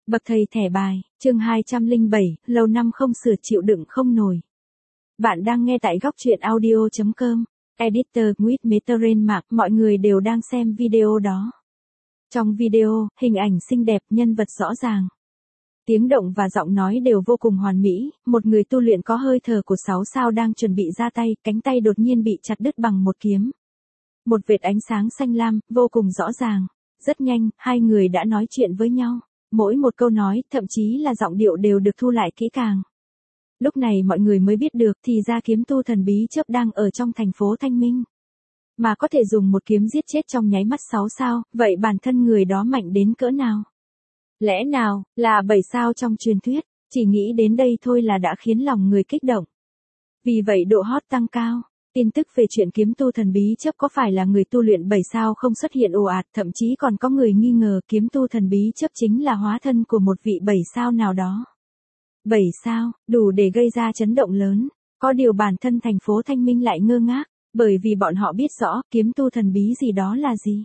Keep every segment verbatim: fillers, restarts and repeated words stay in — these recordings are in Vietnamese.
Bậc thầy thẻ bài, chương hai trăm lẻ bảy, lâu năm không sửa chịu đựng không nổi. Bạn đang nghe tại góc truyện audio chấm com, editor with Meteren Mạc, mọi người đều đang xem video đó. Trong video, hình ảnh xinh đẹp, nhân vật rõ ràng. Tiếng động và giọng nói đều vô cùng hoàn mỹ, một người tu luyện có hơi thở của sáu sao đang chuẩn bị ra tay, cánh tay đột nhiên bị chặt đứt bằng một kiếm. Một vệt ánh sáng xanh lam, vô cùng rõ ràng. Rất nhanh, hai người đã nói chuyện với nhau. Mỗi một câu nói, thậm chí là giọng điệu đều được thu lại kỹ càng. Lúc này mọi người mới biết được thì ra kiếm tu thần bí chớp đang ở trong thành phố Thanh Minh. Mà có thể dùng một kiếm giết chết trong nháy mắt sáu sao, vậy bản thân người đó mạnh đến cỡ nào? Lẽ nào, là bảy sao trong truyền thuyết, chỉ nghĩ đến đây thôi là đã khiến lòng người kích động. Vì vậy độ hot tăng cao. Tin tức về chuyện kiếm tu thần bí chấp có phải là người tu luyện bảy sao không xuất hiện ồ ạt, thậm chí còn có người nghi ngờ kiếm tu thần bí chấp chính là hóa thân của một vị bảy sao nào đó. bảy sao, đủ để gây ra chấn động lớn, có điều bản thân thành phố Thanh Minh lại ngơ ngác, bởi vì bọn họ biết rõ kiếm tu thần bí gì đó là gì.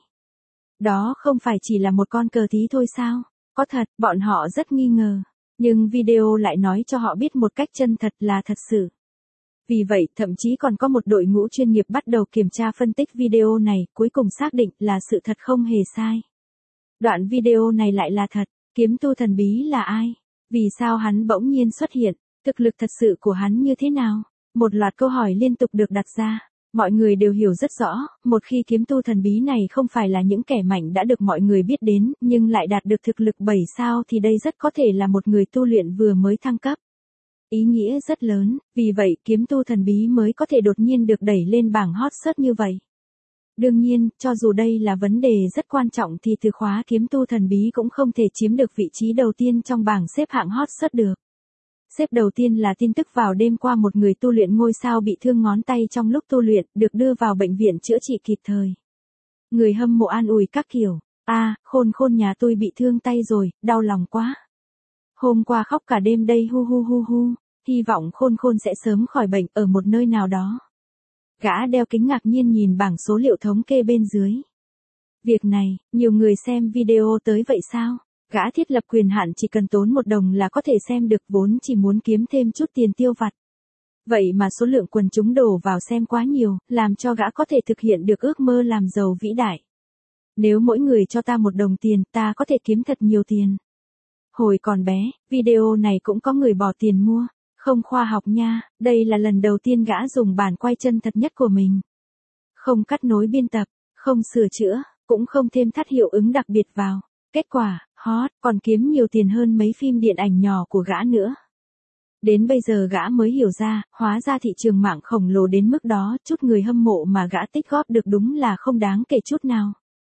Đó không phải chỉ là một con cờ thí thôi sao, có thật, bọn họ rất nghi ngờ, nhưng video lại nói cho họ biết một cách chân thật là thật sự. Vì vậy, thậm chí còn có một đội ngũ chuyên nghiệp bắt đầu kiểm tra phân tích video này, cuối cùng xác định là sự thật không hề sai. Đoạn video này lại là thật, kiếm tu thần bí là ai? Vì sao hắn bỗng nhiên xuất hiện? Thực lực thật sự của hắn như thế nào? Một loạt câu hỏi liên tục được đặt ra. Mọi người đều hiểu rất rõ, một khi kiếm tu thần bí này không phải là những kẻ mạnh đã được mọi người biết đến, nhưng lại đạt được thực lực bảy sao thì đây rất có thể là một người tu luyện vừa mới thăng cấp. Ý nghĩa rất lớn, vì vậy kiếm tu thần bí mới có thể đột nhiên được đẩy lên bảng hot search như vậy. Đương nhiên, cho dù đây là vấn đề rất quan trọng thì từ khóa kiếm tu thần bí cũng không thể chiếm được vị trí đầu tiên trong bảng xếp hạng hot search được. Xếp đầu tiên là tin tức vào đêm qua một người tu luyện ngôi sao bị thương ngón tay trong lúc tu luyện, được đưa vào bệnh viện chữa trị kịp thời. Người hâm mộ an ủi các kiểu, a à, khôn khôn nhà tôi bị thương tay rồi, đau lòng quá. Hôm qua khóc cả đêm đây hu hu hu hu, hy vọng khôn khôn sẽ sớm khỏi bệnh ở một nơi nào đó. Gã đeo kính ngạc nhiên nhìn bảng số liệu thống kê bên dưới. Việc này, nhiều người xem video tới vậy sao? Gã thiết lập quyền hạn chỉ cần tốn một đồng là có thể xem được, vốn chỉ muốn kiếm thêm chút tiền tiêu vặt. Vậy mà số lượng quần chúng đổ vào xem quá nhiều, làm cho gã có thể thực hiện được ước mơ làm giàu vĩ đại. Nếu mỗi người cho ta một đồng tiền, ta có thể kiếm thật nhiều tiền. Hồi còn bé, video này cũng có người bỏ tiền mua. Không khoa học nha, đây là lần đầu tiên gã dùng bản quay chân thật nhất của mình. Không cắt nối biên tập, không sửa chữa, cũng không thêm thắt hiệu ứng đặc biệt vào. Kết quả, hot, còn kiếm nhiều tiền hơn mấy phim điện ảnh nhỏ của gã nữa. Đến bây giờ gã mới hiểu ra, hóa ra thị trường mạng khổng lồ đến mức đó, chút người hâm mộ mà gã tích góp được đúng là không đáng kể chút nào.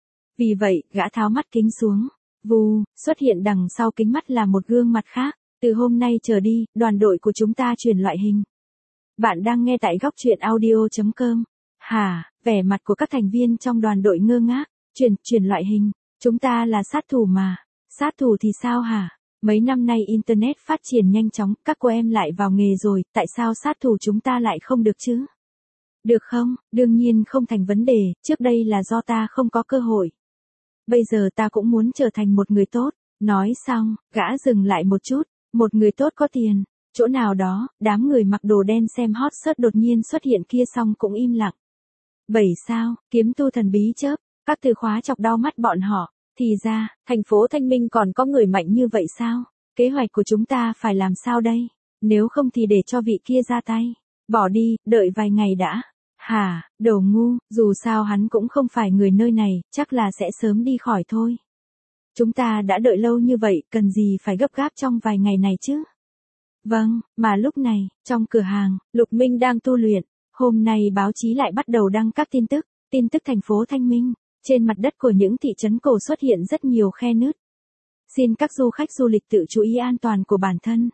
Vì vậy, gã tháo mắt kính xuống. Vù, xuất hiện đằng sau kính mắt là một gương mặt khác. Từ hôm nay trở đi, đoàn đội của chúng ta chuyển loại hình. Bạn đang nghe tại góc truyện audio chấm com. Hả, vẻ mặt của các thành viên trong đoàn đội ngơ ngác. Chuyển, chuyển loại hình. Chúng ta là sát thủ mà. Sát thủ thì sao hả? Mấy năm nay Internet phát triển nhanh chóng, các cô em lại vào nghề rồi, tại sao sát thủ chúng ta lại không được chứ? Được không? Đương nhiên không thành vấn đề, trước đây là do ta không có cơ hội. Bây giờ ta cũng muốn trở thành một người tốt. Nói xong, gã dừng lại một chút. Một người tốt có tiền, chỗ nào đó, đám người mặc đồ đen xem hot search đột nhiên xuất hiện kia xong cũng im lặng. Bảy sao, kiếm tu thần bí chớp, các từ khóa chọc đau mắt bọn họ, thì ra, thành phố Thanh Minh còn có người mạnh như vậy sao? Kế hoạch của chúng ta phải làm sao đây? Nếu không thì để cho vị kia ra tay, bỏ đi, đợi vài ngày đã. Hả, đồ ngu, dù sao hắn cũng không phải người nơi này, chắc là sẽ sớm đi khỏi thôi. Chúng ta đã đợi lâu như vậy, cần gì phải gấp gáp trong vài ngày này chứ? Vâng, mà lúc này, trong cửa hàng, Lục Minh đang tu luyện. Hôm nay báo chí lại bắt đầu đăng các tin tức, tin tức thành phố Thanh Minh. Trên mặt đất của những thị trấn cổ xuất hiện rất nhiều khe nứt. Xin các du khách du lịch tự chú ý an toàn của bản thân.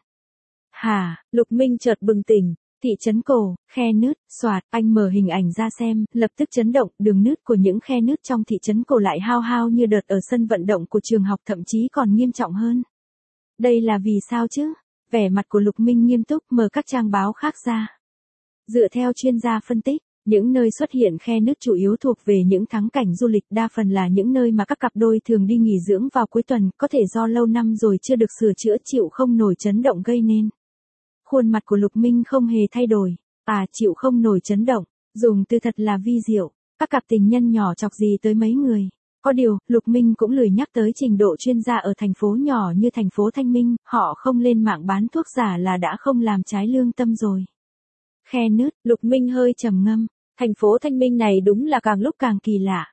Hả, Lục Minh chợt bừng tỉnh. Thị trấn cổ, khe nứt, xoạt, anh mở hình ảnh ra xem, lập tức chấn động, đường nứt của những khe nứt trong thị trấn cổ lại hao hao như đợt ở sân vận động của trường học, thậm chí còn nghiêm trọng hơn. Đây là vì sao chứ? Vẻ mặt của Lục Minh nghiêm túc, mở các trang báo khác ra. Dựa theo chuyên gia phân tích, Những nơi xuất hiện khe nứt chủ yếu thuộc về những thắng cảnh du lịch, đa phần là những nơi mà các cặp đôi thường đi nghỉ dưỡng vào cuối tuần, có thể do lâu năm rồi chưa được sửa chữa chịu không nổi chấn động gây nên. Khuôn mặt của Lục Minh không hề thay đổi, à chịu không nổi chấn động, dùng từ thật là vi diệu, các cặp tình nhân nhỏ chọc gì tới mấy người. Có điều, Lục Minh cũng lười nhắc tới trình độ chuyên gia ở thành phố nhỏ như thành phố Thanh Minh, họ không lên mạng bán thuốc giả là đã không làm trái lương tâm rồi. Khe nứt, Lục Minh hơi trầm ngâm, thành phố Thanh Minh này đúng là càng lúc càng kỳ lạ.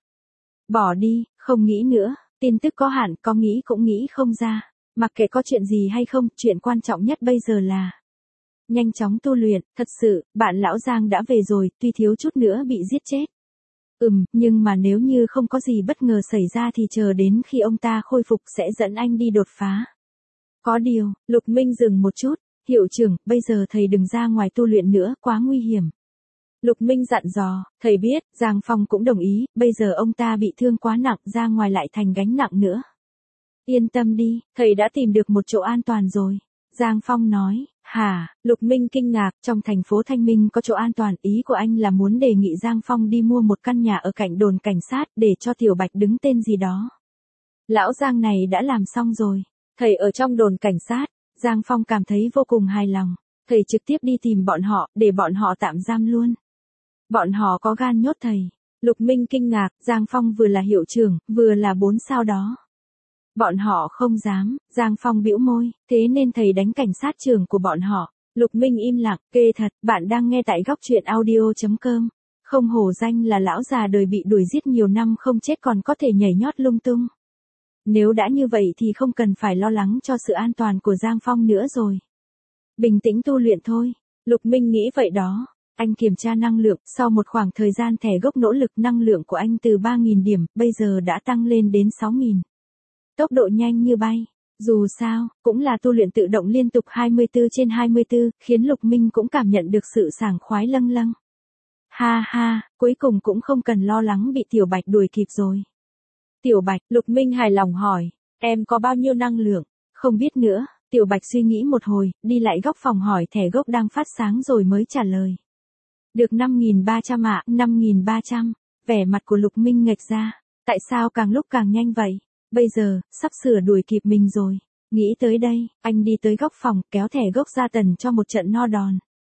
Bỏ đi, không nghĩ nữa, tin tức có hạn, có nghĩ cũng nghĩ không ra, mặc kệ có chuyện gì hay không, chuyện quan trọng nhất bây giờ là nhanh chóng tu luyện, thật sự, bạn lão Giang đã về rồi, tuy thiếu chút nữa bị giết chết. Ừm, nhưng mà nếu như không có gì bất ngờ xảy ra thì chờ đến khi ông ta khôi phục sẽ dẫn anh đi đột phá. Có điều, Lục Minh dừng một chút, hiệu trưởng, bây giờ thầy đừng ra ngoài tu luyện nữa, quá nguy hiểm. Lục Minh dặn dò, thầy biết, Giang Phong cũng đồng ý, bây giờ ông ta bị thương quá nặng, ra ngoài lại thành gánh nặng nữa. Yên tâm đi, thầy đã tìm được một chỗ an toàn rồi. Giang Phong nói, hả, Lục Minh kinh ngạc, trong thành phố Thanh Minh có chỗ an toàn, ý của anh là muốn đề nghị Giang Phong đi mua một căn nhà ở cạnh đồn cảnh sát để cho Tiểu Bạch đứng tên gì đó. Lão Giang này đã làm xong rồi, thầy ở trong đồn cảnh sát, Giang Phong cảm thấy vô cùng hài lòng, thầy trực tiếp đi tìm bọn họ, để bọn họ tạm giam luôn. Bọn họ có gan nhốt thầy. Lục Minh kinh ngạc, Giang Phong vừa là hiệu trưởng, vừa là bốn sao đó. Bọn họ không dám, Giang Phong bĩu môi, thế nên thầy đánh cảnh sát trưởng của bọn họ. Lục Minh im lặng, kê thật, bạn đang nghe tại góc truyện audio chấm com. Không hổ danh là lão già đời bị đuổi giết nhiều năm không chết còn có thể nhảy nhót lung tung. Nếu đã như vậy thì không cần phải lo lắng cho sự an toàn của Giang Phong nữa rồi. Bình tĩnh tu luyện thôi, Lục Minh nghĩ vậy đó. Anh kiểm tra năng lượng, sau một khoảng thời gian thẻ gốc nỗ lực năng lượng của anh từ ba nghìn điểm, bây giờ đã tăng lên đến sáu nghìn. Tốc độ nhanh như bay, dù sao, cũng là tu luyện tự động liên tục hai mươi tư trên hai mươi tư, khiến Lục Minh cũng cảm nhận được sự sảng khoái lâng lâng. Ha ha, cuối cùng cũng không cần lo lắng bị Tiểu Bạch đuổi kịp rồi. Tiểu Bạch, Lục Minh hài lòng hỏi, em có bao nhiêu năng lượng? Không biết nữa, Tiểu Bạch suy nghĩ một hồi, đi lại góc phòng hỏi thẻ gốc đang phát sáng rồi mới trả lời. Được năm nghìn ba trăm ạ, năm nghìn ba trăm, vẻ mặt của Lục Minh nghệch ra, tại sao càng lúc càng nhanh vậy? Bây giờ, sắp sửa đuổi kịp mình rồi. Nghĩ tới đây, anh đi tới góc phòng, kéo thẻ gốc ra tần cho một trận no đòn.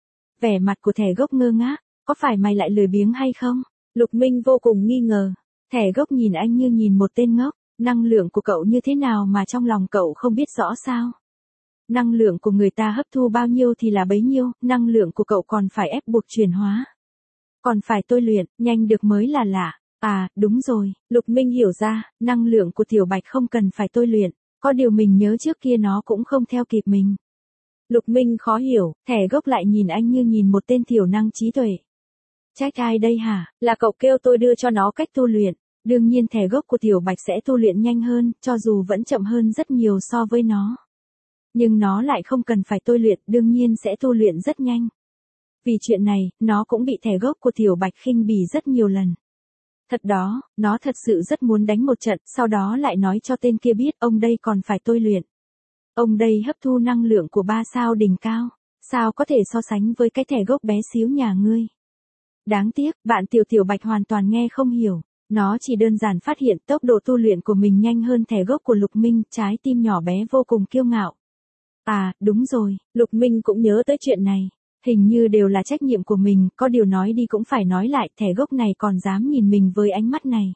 Vẻ mặt của thẻ gốc ngơ ngác, có phải mày lại lười biếng hay không? Lục Minh vô cùng nghi ngờ. Thẻ gốc nhìn anh như nhìn một tên ngốc, năng lượng của cậu như thế nào mà trong lòng cậu không biết rõ sao? Năng lượng của người ta hấp thu bao nhiêu thì là bấy nhiêu, năng lượng của cậu còn phải ép buộc chuyển hóa. Còn phải tôi luyện, nhanh được mới là lạ. À, đúng rồi, Lục Minh hiểu ra, năng lượng của Tiểu Bạch không cần phải tôi luyện, có điều mình nhớ trước kia nó cũng không theo kịp mình. Lục Minh khó hiểu, thẻ gốc lại nhìn anh như nhìn một tên thiểu năng trí tuệ. Trách ai đây hả, là cậu kêu tôi đưa cho nó cách tu luyện, đương nhiên thẻ gốc của Tiểu Bạch sẽ tu luyện nhanh hơn, cho dù vẫn chậm hơn rất nhiều so với nó. Nhưng nó lại không cần phải tôi luyện, đương nhiên sẽ tu luyện rất nhanh. Vì chuyện này, nó cũng bị thẻ gốc của Tiểu Bạch khinh bỉ rất nhiều lần. Thật đó, nó thật sự rất muốn đánh một trận, sau đó lại nói cho tên kia biết ông đây còn phải tôi luyện. Ông đây hấp thu năng lượng của ba sao đỉnh cao, sao có thể so sánh với cái thẻ gốc bé xíu nhà ngươi. Đáng tiếc, bạn Tiểu Tiểu Bạch hoàn toàn nghe không hiểu, nó chỉ đơn giản phát hiện tốc độ tu luyện của mình nhanh hơn thẻ gốc của Lục Minh, trái tim nhỏ bé vô cùng kiêu ngạo. À, đúng rồi, Lục Minh cũng nhớ tới chuyện này. Hình như đều là trách nhiệm của mình, có điều nói đi cũng phải nói lại, thẻ gốc này còn dám nhìn mình với ánh mắt này.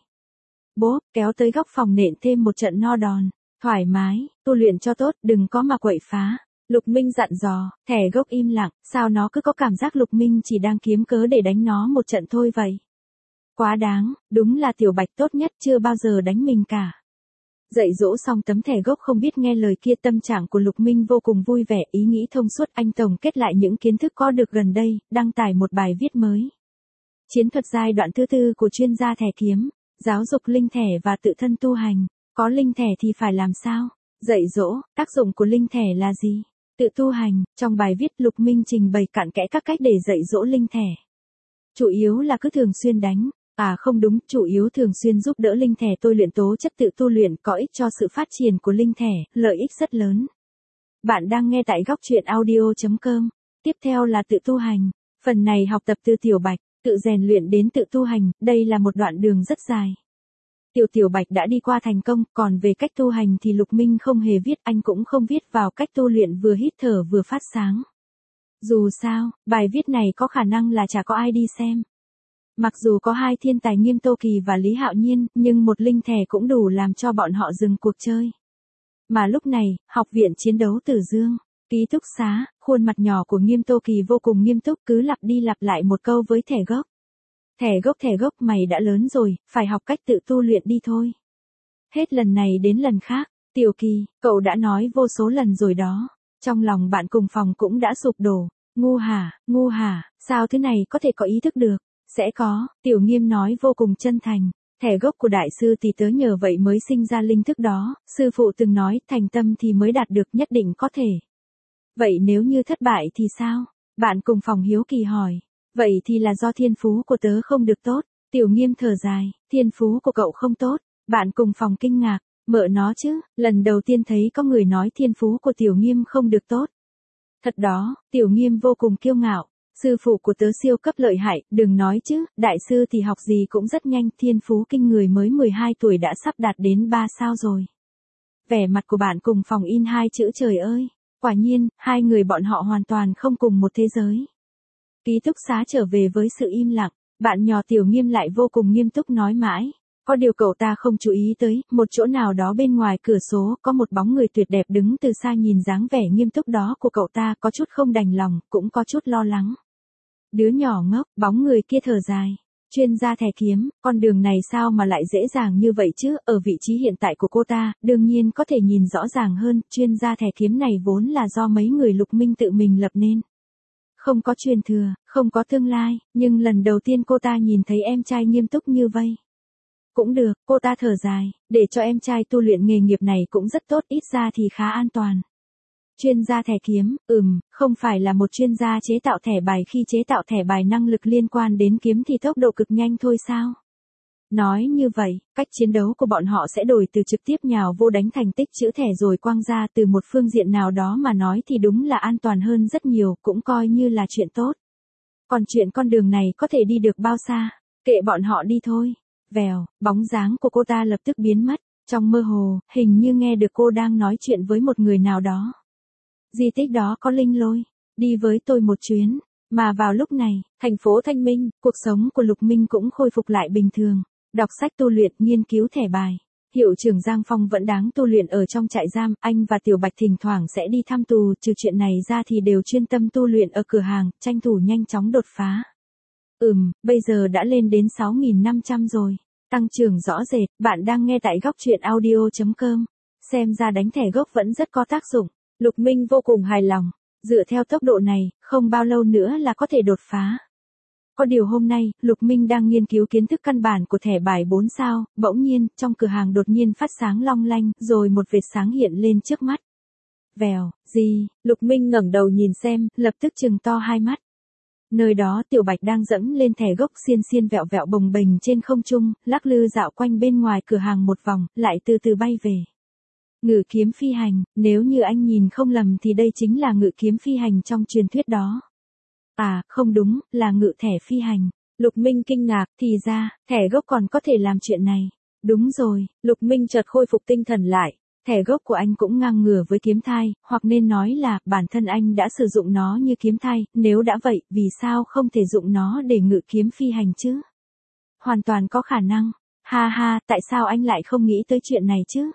Bố, kéo tới góc phòng nện thêm một trận no đòn. Thoải mái, tu luyện cho tốt, đừng có mà quậy phá. Lục Minh dặn dò, thẻ gốc im lặng, sao nó cứ có cảm giác Lục Minh chỉ đang kiếm cớ để đánh nó một trận thôi vậy. Quá đáng, đúng là Tiểu Bạch tốt nhất chưa bao giờ đánh mình cả. Dạy dỗ xong tấm thẻ gốc không biết nghe lời kia, tâm trạng của Lục Minh vô cùng vui vẻ, ý nghĩ thông suốt, anh tổng kết lại những kiến thức có được gần đây, đăng tải một bài viết mới. Chiến thuật giai đoạn thứ tư của chuyên gia thẻ kiếm, giáo dục linh thẻ và tự thân tu hành. Có linh thẻ thì phải làm sao? Dạy dỗ, tác dụng của linh thẻ là gì? Tự tu hành, trong bài viết Lục Minh trình bày cặn kẽ các cách để dạy dỗ linh thẻ. Chủ yếu là cứ thường xuyên đánh. À không đúng, chủ yếu thường xuyên giúp đỡ linh thẻ tôi luyện tố chất tự tu luyện có ích cho sự phát triển của linh thẻ, lợi ích rất lớn. Bạn đang nghe tại góc truyện audio chấm com. Tiếp theo là tự tu hành. Phần này học tập từ Tiểu Bạch. Tự rèn luyện đến tự tu hành, đây là một đoạn đường rất dài. Tiểu Tiểu Bạch đã đi qua thành công, còn về cách tu hành thì Lục Minh không hề viết, anh cũng không viết vào cách tu luyện vừa hít thở vừa phát sáng. Dù sao, bài viết này có khả năng là chả có ai đi xem. Mặc dù có hai thiên tài Nghiêm Tô Kỳ và Lý Hạo Nhiên, nhưng một linh thẻ cũng đủ làm cho bọn họ dừng cuộc chơi. Mà lúc này, học viện chiến đấu Tử Dương, ký túc xá, khuôn mặt nhỏ của Nghiêm Tô Kỳ vô cùng nghiêm túc cứ lặp đi lặp lại một câu với thẻ gốc. Thẻ gốc thẻ gốc mày đã lớn rồi, phải học cách tự tu luyện đi thôi. Hết lần này đến lần khác, Tiểu Kỳ, cậu đã nói vô số lần rồi đó. Trong lòng bạn cùng phòng cũng đã sụp đổ. Ngu hả, ngu hả, sao thứ này có thể có ý thức được? Sẽ có, Tiểu Nghiêm nói vô cùng chân thành. Thẻ gốc của đại sư thì tớ nhờ vậy mới sinh ra linh thức đó, sư phụ từng nói thành tâm thì mới đạt được, nhất định có thể. Vậy nếu như thất bại thì sao? Bạn cùng phòng hiếu kỳ hỏi. Vậy thì là do thiên phú của tớ không được tốt. Tiểu Nghiêm thở dài, thiên phú của cậu không tốt. Bạn cùng phòng kinh ngạc, mợ nó chứ, lần đầu tiên thấy có người nói thiên phú của Tiểu Nghiêm không được tốt. Thật đó, Tiểu Nghiêm vô cùng kiêu ngạo. Sư phụ của tớ siêu cấp lợi hại, đừng nói chứ, đại sư thì học gì cũng rất nhanh, thiên phú kinh người mới mười hai tuổi đã sắp đạt đến ba sao rồi. Vẻ mặt của bạn cùng phòng in hai chữ trời ơi. Quả nhiên, hai người bọn họ hoàn toàn không cùng một thế giới. Ký túc xá trở về với sự im lặng, bạn nhỏ Tiểu Nghiêm lại vô cùng nghiêm túc nói mãi. Có điều cậu ta không chú ý tới, một chỗ nào đó bên ngoài cửa sổ có một bóng người tuyệt đẹp đứng từ xa, nhìn dáng vẻ nghiêm túc đó của cậu ta có chút không đành lòng, cũng có chút lo lắng. Đứa nhỏ ngốc, bóng người kia thở dài. Chuyên gia thẻ kiếm, con đường này sao mà lại dễ dàng như vậy chứ, ở vị trí hiện tại của cô ta, đương nhiên có thể nhìn rõ ràng hơn, chuyên gia thẻ kiếm này vốn là do mấy người Lục Minh tự mình lập nên. Không có truyền thừa, không có tương lai, nhưng lần đầu tiên cô ta nhìn thấy em trai nghiêm túc như vây. Cũng được, cô ta thở dài, để cho em trai tu luyện nghề nghiệp này cũng rất tốt, ít ra thì khá an toàn. Chuyên gia thẻ kiếm, ừm, không phải là một chuyên gia chế tạo thẻ bài, khi chế tạo thẻ bài năng lực liên quan đến kiếm thì tốc độ cực nhanh thôi sao? Nói như vậy, cách chiến đấu của bọn họ sẽ đổi từ trực tiếp nhào vô đánh thành tích chữ thẻ rồi quăng ra, từ một phương diện nào đó mà nói thì đúng là an toàn hơn rất nhiều, cũng coi như là chuyện tốt. Còn chuyện con đường này có thể đi được bao xa, kệ bọn họ đi thôi. Vèo, bóng dáng của cô ta lập tức biến mất, trong mơ hồ, hình như nghe được cô đang nói chuyện với một người nào đó. Di tích đó có linh lôi, đi với tôi một chuyến. Mà vào lúc này, thành phố Thanh Minh, cuộc sống của Lục Minh cũng khôi phục lại bình thường. Đọc sách tu luyện, nghiên cứu thẻ bài. Hiệu trưởng Giang Phong vẫn đáng tu luyện ở trong trại giam, anh và Tiểu Bạch thỉnh thoảng sẽ đi thăm tù, trừ chuyện này ra thì đều chuyên tâm tu luyện ở cửa hàng, tranh thủ nhanh chóng đột phá. Ừm, bây giờ đã lên đến sáu nghìn năm trăm rồi. Tăng trưởng rõ rệt, bạn đang nghe tại góc truyện audio chấm com. Xem ra đánh thẻ gốc vẫn rất có tác dụng. Lục Minh vô cùng hài lòng. Dựa theo tốc độ này, không bao lâu nữa là có thể đột phá. Có điều hôm nay, Lục Minh đang nghiên cứu kiến thức căn bản của thẻ bài bốn sao, bỗng nhiên, trong cửa hàng đột nhiên phát sáng long lanh, rồi một vệt sáng hiện lên trước mắt. Vèo, gì? Lục Minh ngẩng đầu nhìn xem, lập tức trừng to hai mắt. Nơi đó Tiểu Bạch đang dẫm lên thẻ gốc xiên xiên vẹo vẹo bồng bềnh trên không trung, lắc lư dạo quanh bên ngoài cửa hàng một vòng, lại từ từ bay về. Ngự kiếm phi hành, nếu như anh nhìn không lầm thì đây chính là ngự kiếm phi hành trong truyền thuyết đó. À, không đúng, là ngự thẻ phi hành. Lục Minh kinh ngạc, thì ra, thẻ gốc còn có thể làm chuyện này. Đúng rồi, Lục Minh chợt khôi phục tinh thần lại. Thẻ gốc của anh cũng ngang ngửa với kiếm thai, hoặc nên nói là, bản thân anh đã sử dụng nó như kiếm thai, nếu đã vậy, vì sao không thể dụng nó để ngự kiếm phi hành chứ? Hoàn toàn có khả năng. Ha ha, tại sao anh lại không nghĩ tới chuyện này chứ?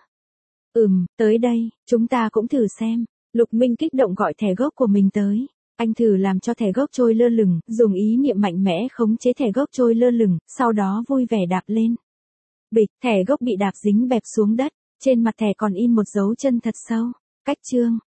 Ừm, tới đây, chúng ta cũng thử xem. Lục Minh kích động gọi thẻ gốc của mình tới. Anh thử làm cho thẻ gốc trôi lơ lửng, dùng ý niệm mạnh mẽ khống chế thẻ gốc trôi lơ lửng, sau đó vui vẻ đạp lên. Bịch, thẻ gốc bị đạp dính bẹp xuống đất, trên mặt thẻ còn in một dấu chân thật sâu. Cách chương,